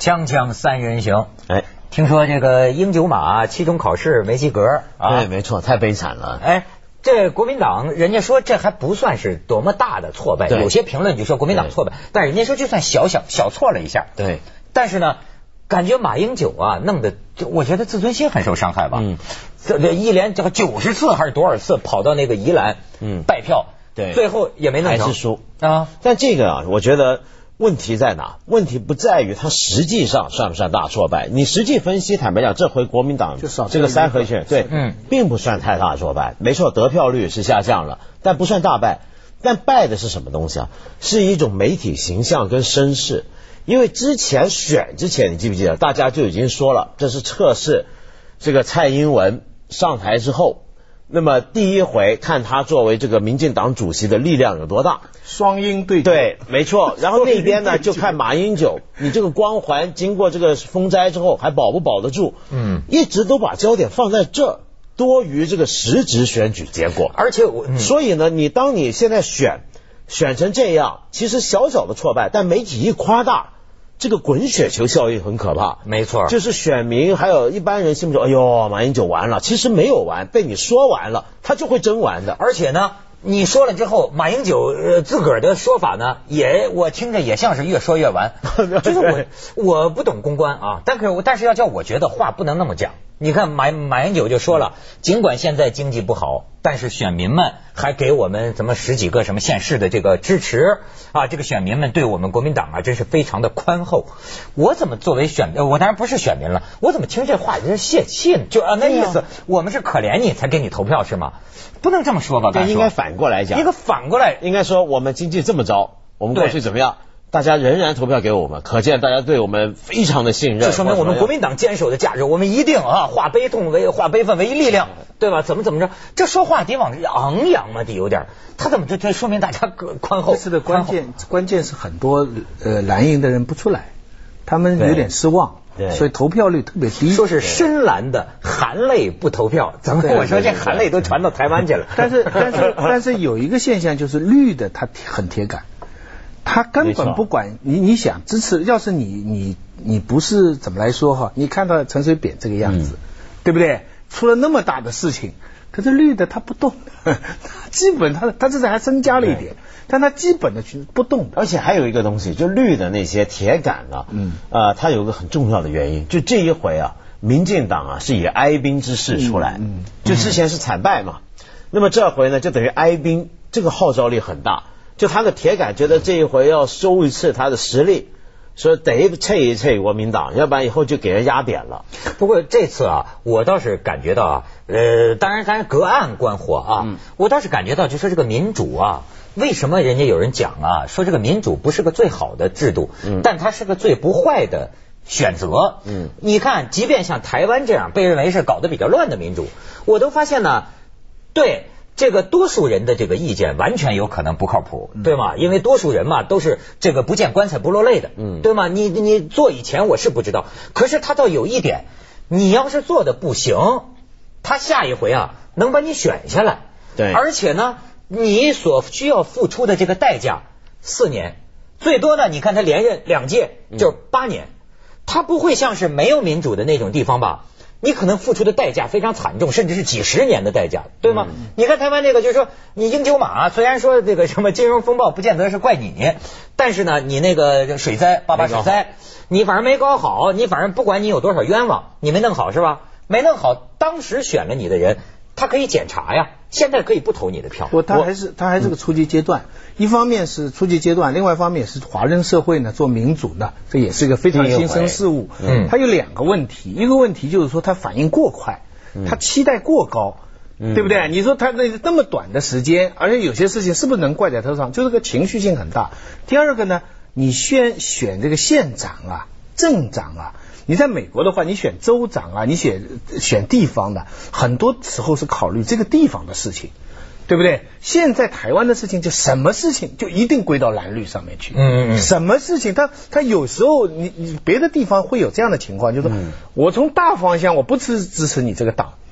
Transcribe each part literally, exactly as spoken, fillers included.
锵锵三人行， 哎， 听说这个英九马期中考试没及格啊？ 对，没错，太悲惨了。 哎，这国民党人家说这还不算是多么大的挫败，有些评论就说国民党挫败，但人家说就算小小小错了一下。 对， 但是呢，感觉马英九啊弄得，我觉得自尊心很受伤害吧。嗯，这这一连这个九十次还是多少次跑到那个宜兰，嗯，拜票， 对， 最后也没弄成， 还是输啊。 但这个啊，我觉得。问题在哪？问题不在于它实际上算不算大挫败。你实际分析，坦白讲，这回国民党这个三合选，对，嗯，并不算太大挫败。没错，得票率是下降了，但不算大败。但败的是什么东西啊？是一种媒体形象跟声势。因为之前选之前，你记不记得，大家就已经说了，这是测试这个蔡英文上台之后。那么第一回看他作为这个民进党主席的力量有多大， 双鹰对对，没错。然后那边呢就看马英九，你这个光环经过这个风灾之后还保不保得住？嗯，一直都把焦点放在这儿，多于这个实质选举结果。 而且我、嗯、 所以呢，你当你现在选选成这样，其实小小的挫败，但媒体一夸大。这个滚雪球效应很可怕， 没错， 就是选民还有一般人心目中，哎呦，马英九完了，其实没有完，被你说完了，他就会真完的。 而且呢，你说了之后，马英九呃自个儿的说法呢，也我听着也像是越说越完，就是我我不懂公关啊，但是但是要叫我觉得话不能那么讲。你看马马英九就说了，尽管现在经济不好，但是选民们还给我们什么十几个什么县市的这个支持啊，这个选民们对我们国民党啊真是非常的宽厚。我怎么作为选我当然不是选民了，我怎么听这话就是泄气呢？就啊那意思，我们是可怜你才给你投票是吗？不能这么说吧？ 对，应该反过来讲， 应该反过来， 应该说我们经济这么糟，我们过去怎么样？大家仍然投票给我们，可见大家对我们非常的信任。 这说明我们国民党坚守的价值，我们一定啊化悲痛为化悲愤为力量，对吧？怎么怎么着？这说话得往昂扬嘛，得有点。他怎么这这说明大家宽厚？ 这次的关键关键是很多呃蓝营的人不出来，他们有点失望，所以投票率特别低。 说是深蓝的含泪不投票，怎么我说这含泪都传到台湾去了？ 但是但是但是有一个现象就是绿的他很铁杆。他根本不管你，你想支持，要是你你你不是怎么来说哈？你看到陈水扁这个样子，嗯、对不对？出了那么大的事情，可是绿的他不动，他基本他他这次还增加了一点，但他基本的去不动的。 而且还有一个东西，就绿的那些铁杆啊，嗯啊、呃，它有个很重要的原因，就这一回啊，民进党啊是以哀兵之势出来，嗯，嗯就之前是惨败嘛，嗯、那么这回呢就等于哀兵，这个号召力很大。就他的铁杆觉得这一回要收一次他的实力，说得测一测国民党，要不然以后就给人压扁了。 不过这次啊，我倒是感觉到啊，呃，当然咱隔岸观火啊，嗯、我倒是感觉到就说这个民主啊，为什么人家有人讲啊，说这个民主不是个最好的制度，嗯、但它是个最不坏的选择。嗯，你看，即便像台湾这样被认为是搞得比较乱的民主，我都发现呢，对。这个多数人的这个意见完全有可能不靠谱，对吗？因为多数人嘛都是这个不见棺材不落泪的，嗯，对吗？你你做以前我是不知道，可是他倒有一点，你要是做的不行，他下一回啊能把你选下来， 对， 而且呢，你所需要付出的这个代价四年，最多呢，你看他连任两届就是八年，嗯、他不会像是没有民主的那种地方吧？你可能付出的代价非常惨重，甚至是几十年的代价，对吗？嗯、你看台湾这个，就是说你英九马，虽然说这个什么金融风暴不见得是怪你，但是呢，你那个水灾八八水灾，你反正没搞好，你反正不管你有多少冤枉，你没弄好是吧？没弄好，当时选了你的人，他可以检查呀，现在可以不投你的票。 不，他还是他还是个初级阶段，嗯、一方面是初级阶段，另外一方面是华人社会呢做民主呢，这也是个非常新生事物。嗯，它有两个问题，一个问题就是说它反应过快，它期待过高。嗯、对不对？你说他那这么短的时间，而且有些事情是不是能怪在头上？就是个情绪性很大。第二个呢，你选选这个县长啊、镇长啊，你在美国的话，你选州长啊，你选选地方的，很多时候是考虑这个地方的事情，对不对？现在台湾的事情，就什么事情就一定归到蓝绿上面去。嗯嗯。什么事情，他他有时候你你别的地方会有这样的情况，就是说、嗯、我从大方向我不支支持你这个党。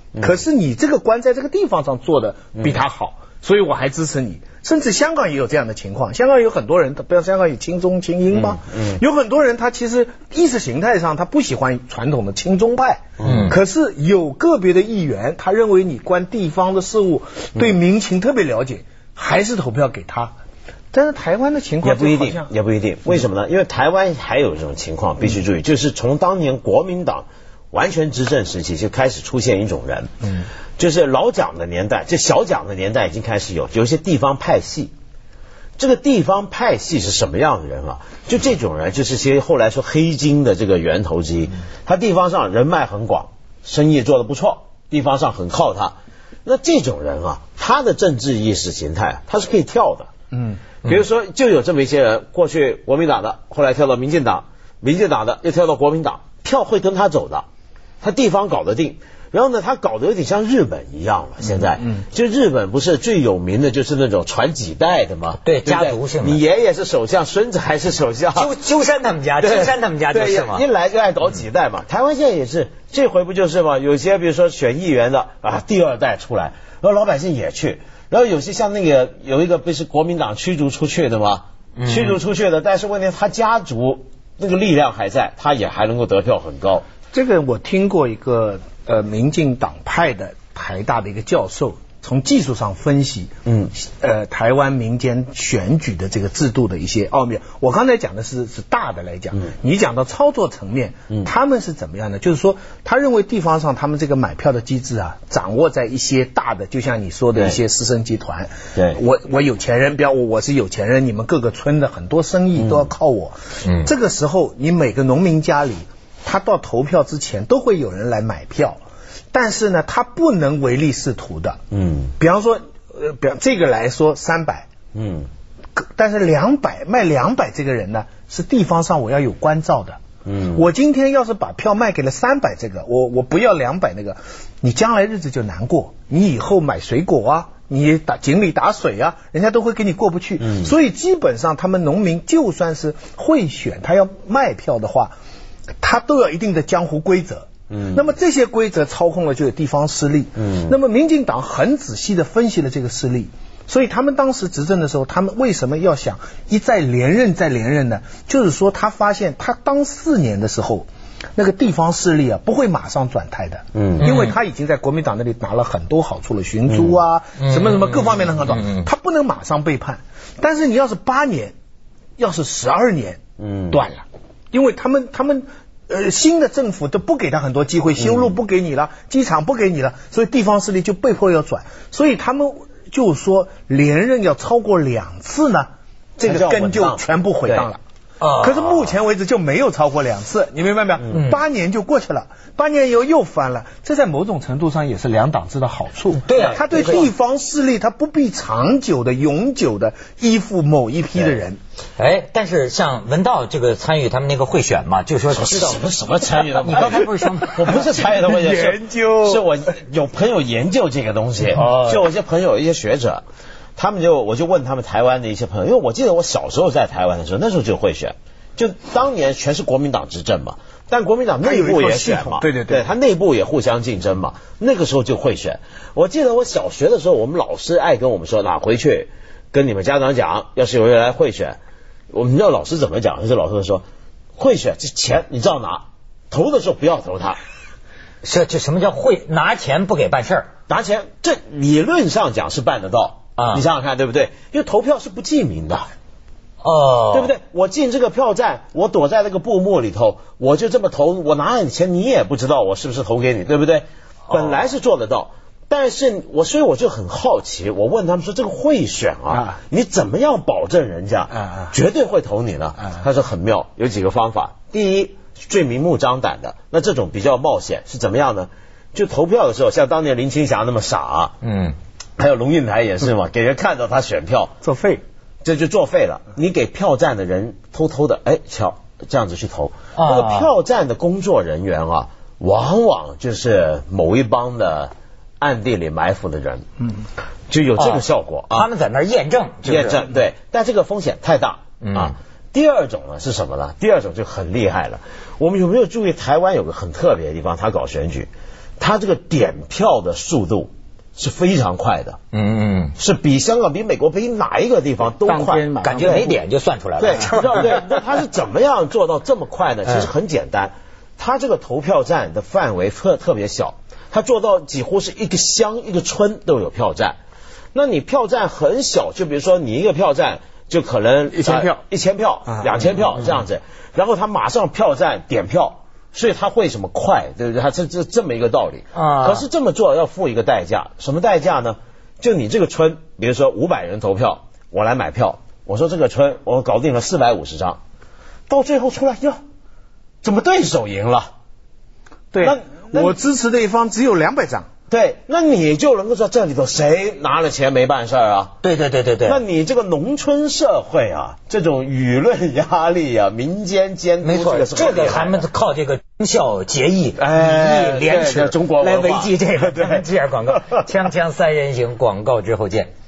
可是你这个官在这个地方上做的比他好，所以我还支持你。甚至香港也有这样的情况，香港有很多人，不要香港有亲中亲英吗？嗯嗯、有很多人他其实意识形态上他不喜欢传统的亲中派，嗯，可是有个别的议员他认为你关地方的事务，对民情特别了解，还是投票给他。但是台湾的情况也不一定，也不一定，为什么呢？因为台湾还有这种情况，必须注意，就是从当年国民党完全执政时期就开始出现一种人，嗯，就是老蒋的年代，这小蒋的年代已经开始有有一些地方派系。这个地方派系是什么样的人啊？就这种人，就是些后来说黑金的这个源头之一。他地方上人脉很广，生意做得不错，地方上很靠他。那这种人啊，他的政治意识形态他是可以跳的，嗯。比如说，就有这么一些人，过去国民党的，后来跳到民进党，民进党的又跳到国民党，票会跟他走的，他地方搞得定。然后呢，他搞得有点像日本一样了。现在，嗯，就日本不是最有名的就是那种传几代的吗？ 对，家族性的。 你爷爷是首相，孙子还是首相。 鸠鸠山他们家，鸠山他们家就是嘛， 一来就爱搞几代嘛。台湾现在也是，这回不就是嘛？有些比如说选议员的啊，第二代出来，然后老百姓也去。然后有些像那个有一个不是国民党驱逐出去的吗？嗯、驱逐出去的，但是问题他家族那个力量还在，他也还能够得票很高。 这个我听过一个呃民进党派的台大的一个教授，从技术上分析，嗯，呃台湾民间选举的这个制度的一些奥妙。我刚才讲的是是大的来讲，嗯、你讲到操作层面，嗯，他们是怎么样的？就是说，他认为地方上他们这个买票的机制啊，掌握在一些大的，就像你说的一些私生集团。 对， 我我有钱人，比方我我是有钱人，你们各个村的很多生意都要靠我。嗯，这个时候你每个农民家里，他到投票之前都会有人来买票。但是呢，他不能唯利是图的。嗯，比方说，呃，比方这个来说三百，嗯，但是两百卖两百这个人呢，是地方上我要有关照的。嗯，我今天要是把票卖给了三百这个，我我不要两百那个，你将来日子就难过。你以后买水果啊，你打井里打水啊，人家都会跟你过不去。嗯，所以基本上他们农民就算是会选，他要卖票的话，他都有一定的江湖规则。嗯，那么这些规则操控了就有地方势力。嗯，那么民进党很仔细的分析了这个势力，所以他们当时执政的时候，他们为什么要想一再连任再连任呢？就是说他发现他当四年的时候，那个地方势力啊不会马上转态的。嗯，因为他已经在国民党那里拿了很多好处了，寻租啊，嗯、什么什么各方面的很好，嗯、他不能马上背叛。但是你要是八年，要是十二年，嗯，断了，因为他们他们。呃，新的政府都不给他很多机会，修路不给你了，机场不给你了，所以地方势力就被迫要转，所以他们就说连任要超过两次呢，这个根就全部毁谤了。啊，可是目前为止就没有超过两次，你明白没有？嗯、八年就过去了，八年以后又翻了，这在某种程度上也是两党制的好处。 对啊， 他对地方势力他不必长久的、永久的依附某一批的人。 哎，但是像文道这个参与他们那个会选嘛，就说知道什么什么参与的？ 你刚才不是说我不是参与的会选， 研究是我有朋友研究这个东西，哦、就我一些朋友一些学者。他们就我就问他们台湾的一些朋友，因为我记得我小时候在台湾的时候，那时候就会选，就当年全是国民党执政嘛，但国民党内部也选嘛， 对对对， 对他内部也互相竞争嘛，那个时候就会选。我记得我小学的时候，我们老师爱跟我们说，那回去跟你们家长讲，要是有人来会选，我们知道老师怎么讲，就是老师说，会选这钱你照拿，投的时候不要投他。 这这什么叫会拿钱不给办事儿？ 拿钱这理论上讲是办得到。啊，你想想看，对不对？因为投票是不记名的，哦，对不对？我进这个票站，我躲在那个布幕里头，我就这么投，我拿了你钱，你也不知道我是不是投给你，对不对？本来是做得到，但是我所以我就很好奇，我问他们说这个会选啊，啊你怎么样保证人家、啊、绝对会投你呢？啊、他说很妙，有几个方法。第一，最明目张胆的，那这种比较冒险是怎么样呢？就投票的时候，像当年林青霞那么傻、啊，嗯。还有龙应台也是嘛，给人看到他选票作废， 这就作废了。你给票站的人偷偷的，哎，瞧这样子去投，那个票站的工作人员啊，往往就是某一帮的暗地里埋伏的人，嗯，就有这个效果啊。 他们在那儿验证， 验证对，但这个风险太大啊。第二种呢是什么呢？第二种就很厉害了。我们有没有注意台湾有个很特别的地方？他搞选举， 它这个点票的速度是非常快的， 嗯嗯， 是比香港、比美国、比哪一个地方都快， 感觉没点就算出来了。 对，对，那它是怎么样做到这么快呢？其实很简单，它这个投票站的范围特特别小，它做到几乎是一个乡、一个村都有票站。那你票站很小，就比如说你一个票站就可能一千票、 一千票、两千票这样子，然后他马上票站点票。所以他会什么快，对不对？他这这这么一个道理啊。可是这么做要付一个代价，什么代价呢？就你这个村，比如说五百人投票，我来买票，我说这个村我搞定了四百五十张，到最后出来哟，怎么对手赢了？ 对，那那我支持的一方只有两百张。 对，那你就能够说这里头谁拿了钱没办事啊？ 对对对对对。 那你这个农村社会啊，这种舆论压力啊，民间监督， 没错，这个还们靠这个忠孝节义、礼义廉耻中国来维系这个。对，这样广告，锵锵三人行，广告之后见。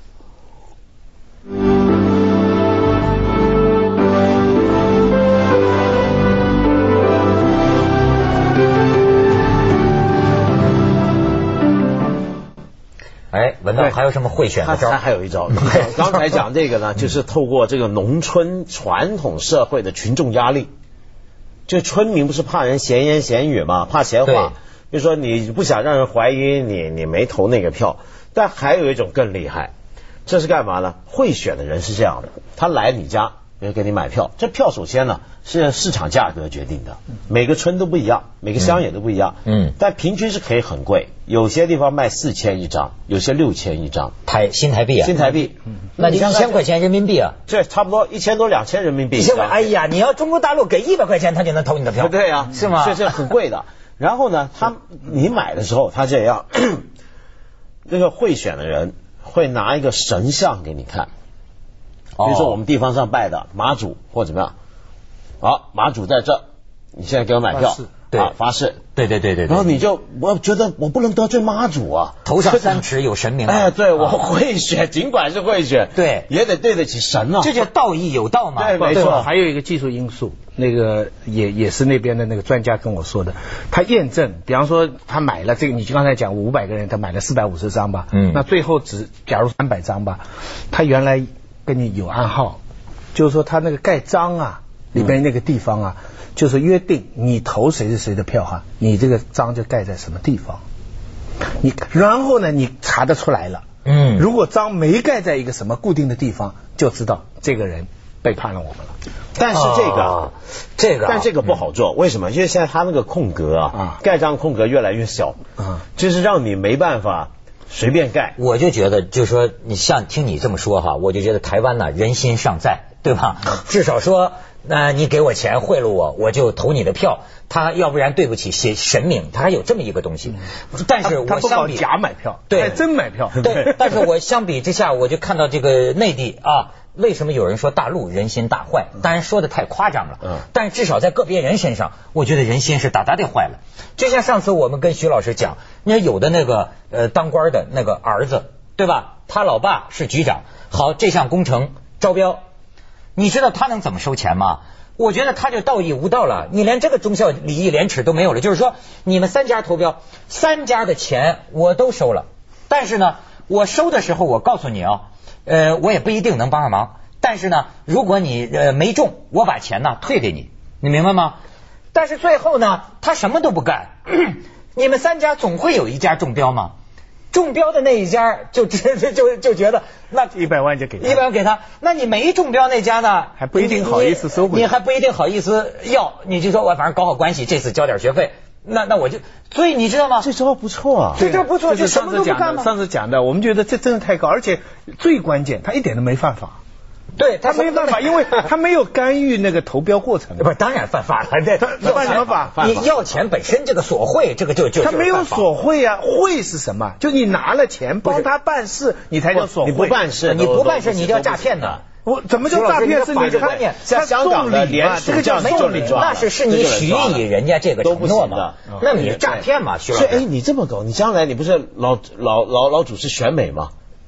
哎，文道还有什么贿选的招？ 他还有一招。刚才讲这个呢，就是透过这个农村传统社会的群众压力。就村民不是怕人闲言闲语嘛，怕闲话。比如说你不想让人怀疑你，你没投那个票。但还有一种更厉害，这是干嘛呢？贿选的人是这样的，他来你家，比如给你买票，这票首先呢是市场价格决定的，每个村都不一样，每个乡也都不一样，嗯，但平均是可以很贵，有些地方卖四千一张，有些六千一张， 台新台币啊， 新台币， 嗯，那就一千块钱人民币啊， 这差不多一千多两千人民币。 哎呀，你要中国大陆给一百块钱，他就能投你的票， 对啊， 是吗？ 这这很贵的。然后呢，他你买的时候，他这样，那个贿选的人会拿一个神像给你看。比如说我们地方上拜的妈祖或怎么样，好，妈祖在这，你现在给我买票， 对， 啊，发誓， 对对对对， 然后你就我觉得我不能得罪妈祖啊， 头上三尺有神明啊， 哎，对我贿选，尽管是贿选， 对， 也得对得起神啊， 这叫道义有道嘛， 对，没错。 还有一个技术因素，那个也也是那边的那个专家跟我说的，他验证，比方说他买了这个，你刚才讲五百个人，他买了四百五十张吧，嗯，那最后只假如三百张吧，他原来跟你有暗号，就是说他那个盖章啊，里边那个地方啊，嗯，就是约定你投谁是谁的票哈，你这个章就盖在什么地方，你然后呢你查得出来了，嗯，如果章没盖在一个什么固定的地方，就知道这个人背叛了我们了。 但是这个，啊， 这个， 但这个不好做，嗯，为什么？因为现在他那个空格啊，啊盖章空格越来越小，啊，就是让你没办法随便盖。 我就觉得，就是说，你像听你这么说哈，我就觉得台湾呢人心尚在，对吧？至少说，那，呃、你给我钱贿赂我，我就投你的票。他要不然对不起神神明，他还有这么一个东西。但是我相比假买票， 对， 还真买票， 对。但是我相比之下，我就看到这个内地啊。为什么有人说大陆人心大坏？当然说的太夸张了，嗯，但是至少在个别人身上，我觉得人心是大大的坏了。就像上次我们跟徐老师讲，你看有的那个呃当官的那个儿子，对吧？他老爸是局长，好，这项工程招标，你知道他能怎么收钱吗？我觉得他就道义无道了，你连这个忠孝礼义廉耻都没有了。就是说，你们三家投标，三家的钱我都收了，但是呢，我收的时候我告诉你啊。呃，我也不一定能帮上忙，但是呢，如果你呃没中，我把钱呢退给你，你明白吗？但是最后呢，他什么都不干，你们三家总会有一家中标吗？中标的那一家就就就就觉得那一百万就给他， 一百万给他，那你没中标那家呢， 还不一定好意思收回， 你还不一定好意思要，你就说我反正搞好关系，这次交点学费。那那我就，所以你知道吗？ 这招不错啊， 这招不错， 就什么都不干吗？上次讲的，我们觉得这真的太高，而且最关键，他一点都没犯法。 对他没办法，因为他没有干预那个投标过程。 不是，当然犯法了。对，他犯什么法？ 你要钱本身这个索贿，这个就就他没有索贿啊，贿是什么？就你拿了钱帮他办事，你才叫索贿。 你不办事， 你不办事，你叫诈骗的。 我怎么叫诈骗？是你观念， 像香港的联署， 这个叫送礼， 那是是你许以人家这个承诺嘛？那你诈骗嘛？徐老师， 所以哎，你这么搞，你将来你不是老老老老主持选美吗？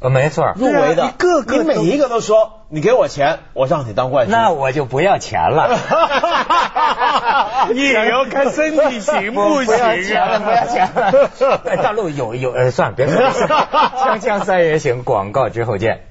呃，没错， 入围的， 一个个你每一个都说你给我钱，我让你当冠军， 那我就不要钱了。 你也要看身体行不行啊？ 不要钱了，不要钱了。在大陆有有呃，算了，别说了。锵锵三人行，广告之后见。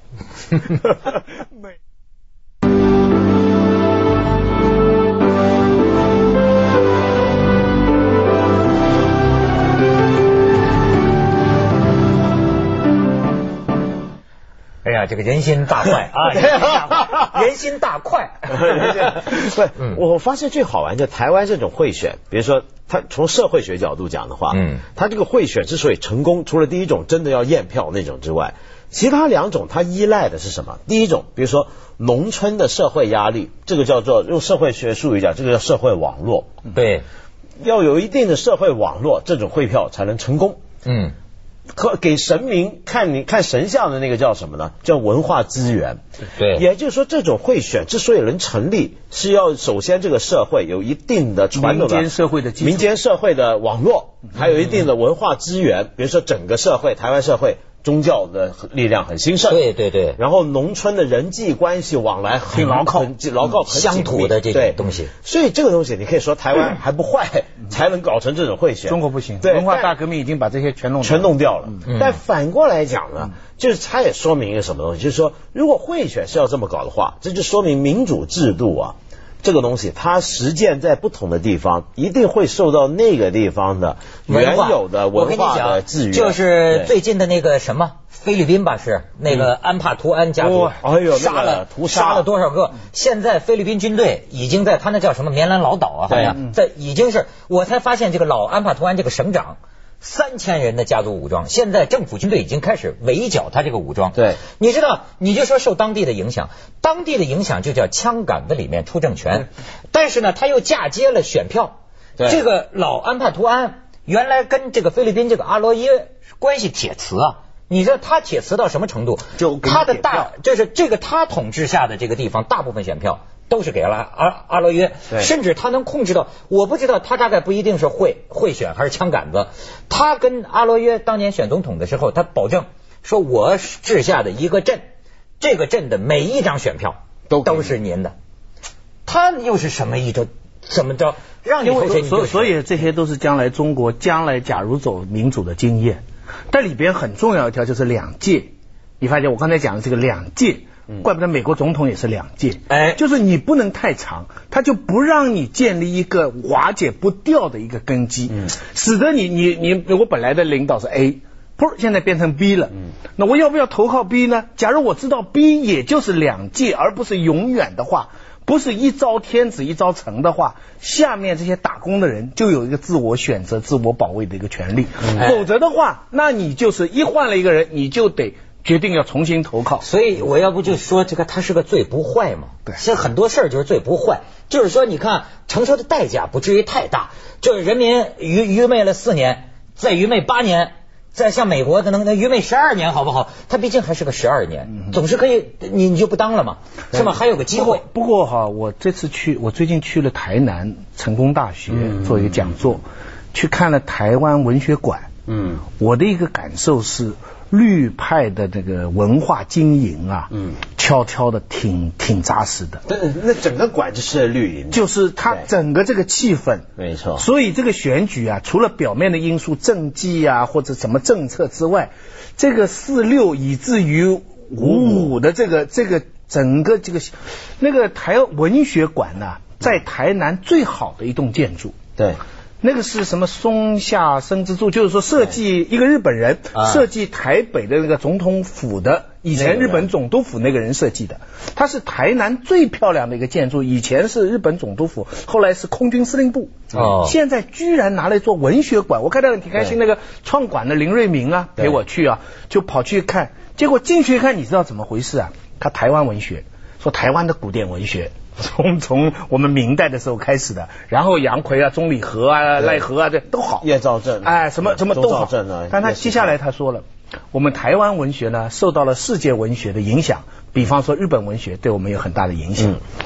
哎呀，这个人心大快啊！人心大快。 不，我发现最好玩就台湾这种贿选，比如说他从社会学角度讲的话，嗯，他这个贿选之所以成功，除了第一种真的要验票那种之外，其他两种它依赖的是什么？第一种，比如说农村的社会压力，这个叫做用社会学术语讲，这个叫社会网络。 对， 要有一定的社会网络，这种汇票才能成功。嗯。可给神明看你看神像的那个叫什么呢？叫文化资源。 对， 也就是说，这种贿选之所以能成立，是要首先这个社会有一定的传统的民间社会的基础民间社会的网络，还有一定的文化资源。比如说，整个社会，台湾社会宗教的力量很兴盛。 对对对。 然后农村的人际关系往来很牢靠， 很牢靠，很乡土的这种东西。 所以这个东西，你可以说台湾还不坏，才能搞成这种贿选。 中国不行， 对， 文化大革命已经把这些全弄全弄掉了。但反过来讲呢，就是它也说明一个什么东西，就是说，如果贿选是要这么搞的话，这就说明民主制度啊，这个东西它实践在不同的地方，一定会受到那个地方的原有的文化的制约。 就是最近的那个什么菲律宾吧，是那个安帕图安家族， 哎呦， 杀了屠杀了多少个？现在菲律宾军队已经在他那叫什么棉兰老岛啊，好像在已经是，我才发现这个老安帕图安这个省长。三千人的家族武装，现在政府军队已经开始围剿他这个武装。 对， 你知道，你就说受当地的影响，当地的影响就叫枪杆子里面出政权，但是呢，他又嫁接了选票。这个老安帕图安原来跟这个菲律宾这个阿罗耶关系铁瓷啊，你知道他铁瓷到什么程度？ 就他的大就是这个他统治下的这个地方，大部分选票都是给了阿阿罗约，甚至他能控制到，我不知道他大概不一定是贿贿选还是枪杆子。他跟阿罗约当年选总统的时候，他保证说，我治下的一个镇，这个镇的每一张选票都都是您的。他又是什么一种怎么着让你投谁？ 所所以这些都是将来中国将来假如走民主的经验。但里边很重要一条就是两届，你发现我刚才讲的这个两届。怪不得美国总统也是两届，哎，就是你不能太长，他就不让你建立一个瓦解不掉的一个根基，嗯，使得你你你我本来的领导是 A， 噗，现在变成 B 了，嗯，那我要不要投靠 B 呢？假如我知道 B 也就是两届，而不是永远的话，不是一朝天子一朝臣的话，下面这些打工的人就有一个自我选择、自我保卫的一个权利，嗯，否则的话，那你就是一换了一个人，你就得。决定要重新投靠， 所以我要不就说这个他是个罪不坏嘛？ 对， 其实很多事儿就是罪不坏，就是说你看承受的代价不至于太大，就是人民愚愚昧了四年，再愚昧八年，再像美国的能能愚昧十二年，好不好？他毕竟还是个十二年，嗯，总是可以，你你就不当了嘛，是吗？还有个机会。 不过哈，我这次去，我最近去了台南成功大学做一个讲座，嗯，去看了台湾文学馆，嗯，我的一个感受是。绿派的这个文化经营啊，嗯，悄悄的挺挺扎实的。 对，那整个馆就是绿营， 就是它整个这个气氛， 没错。 所以这个选举啊，除了表面的因素，政绩啊或者什么政策之外，这个四六以至于五五的这个这个整个这个那个台文学馆呢，啊，在台南最好的一栋建筑。 对。 那个是什么松下生之助，就是说设计一个日本人设计台北的那个总统府的，以前日本总督府那个人设计的，它是台南最漂亮的一个建筑，以前是日本总督府，后来是空军司令部，哦，现在居然拿来做文学馆，我看到很挺开心。那个创馆的林瑞明啊陪我去啊，就跑去看，结果进去看，你知道怎么回事啊？他台湾文学，说台湾的古典文学。从从我们明代的时候开始的，然后杨奎啊、钟理和啊、赖和啊，这都好。 叶兆正， 哎，什么什么都好。但他接下来他说了，我们台湾文学呢受到了世界文学的影响，比方说日本文学对我们有很大的影响。嗯，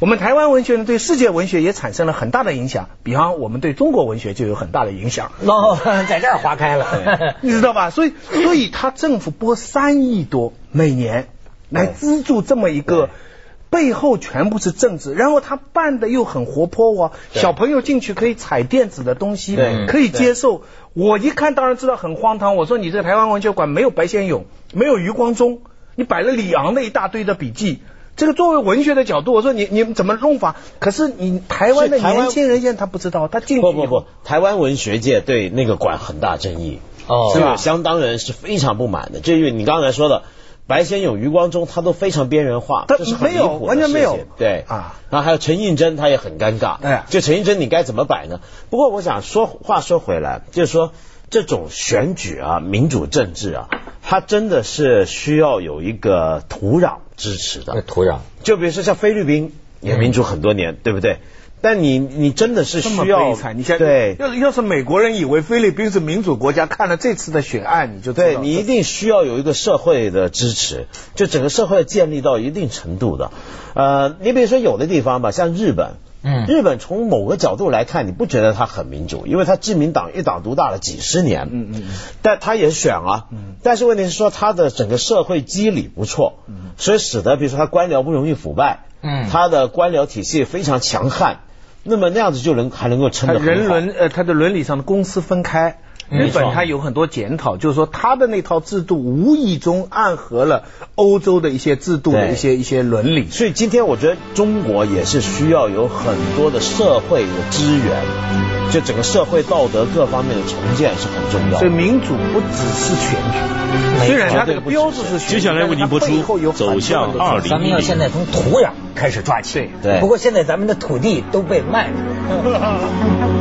我们台湾文学呢对世界文学也产生了很大的影响，比方我们对中国文学就有很大的影响。 哦，在这儿划开了， 你知道吧？所以，所以他政府拨三亿多每年来资助这么一个。背后全部是政治，然后他办的又很活泼哦，小朋友进去可以踩电子的东西，可以接受。我一看当然知道很荒唐，我说你这个台湾文学馆没有白先勇，没有余光中，你摆了李昂的一大堆的笔记，这个作为文学的角度，我说你你们怎么弄法？可是你台湾的年轻人现在他不知道，他进去不不不，台湾文学界对那个馆很大争议，哦，是吧？相当人是非常不满的，就因为你刚才说的。白先勇、余光中，他都非常边缘化， 他这是没有，完全没有， 对啊。然后还有陈映真，他也很尴尬，哎呀，就陈映真你该怎么摆呢？不过我想说话说回来，就是说这种选举啊，民主政治啊，它真的是需要有一个土壤支持的。 土壤， 就比如说像菲律宾也民主很多年，嗯、对不对？但你你真的是需要， 悲惨你现在对，要要是美国人以为菲律宾是民主国家，看了这次的选案，你就知道对你一定需要有一个社会的支持，就整个社会建立到一定程度的。呃，你比如说有的地方吧，像日本，嗯，日本从某个角度来看，你不觉得它很民主，因为它自民党一党独大了几十年，嗯嗯，但它也选啊，嗯，但是问题是说它的整个社会机理不错，嗯，所以使得比如说它官僚不容易腐败，嗯，它的官僚体系非常强悍。那么那样子就能还能够撑得很好。 人伦呃，它的伦理上的公私分开。日本它有很多检讨，就是说它的那套制度无意中暗合了欧洲的一些制度的一些一些伦理。 所以今天我觉得中国也是需要有很多的社会的资源，就整个社会道德各方面的重建是很重要的。 所以民主不只是选举，虽然它这个标志是选举， 接下来为您播出走向二零一零。 咱们要现在从土壤开始抓起。 对， 不过现在咱们的土地都被卖了。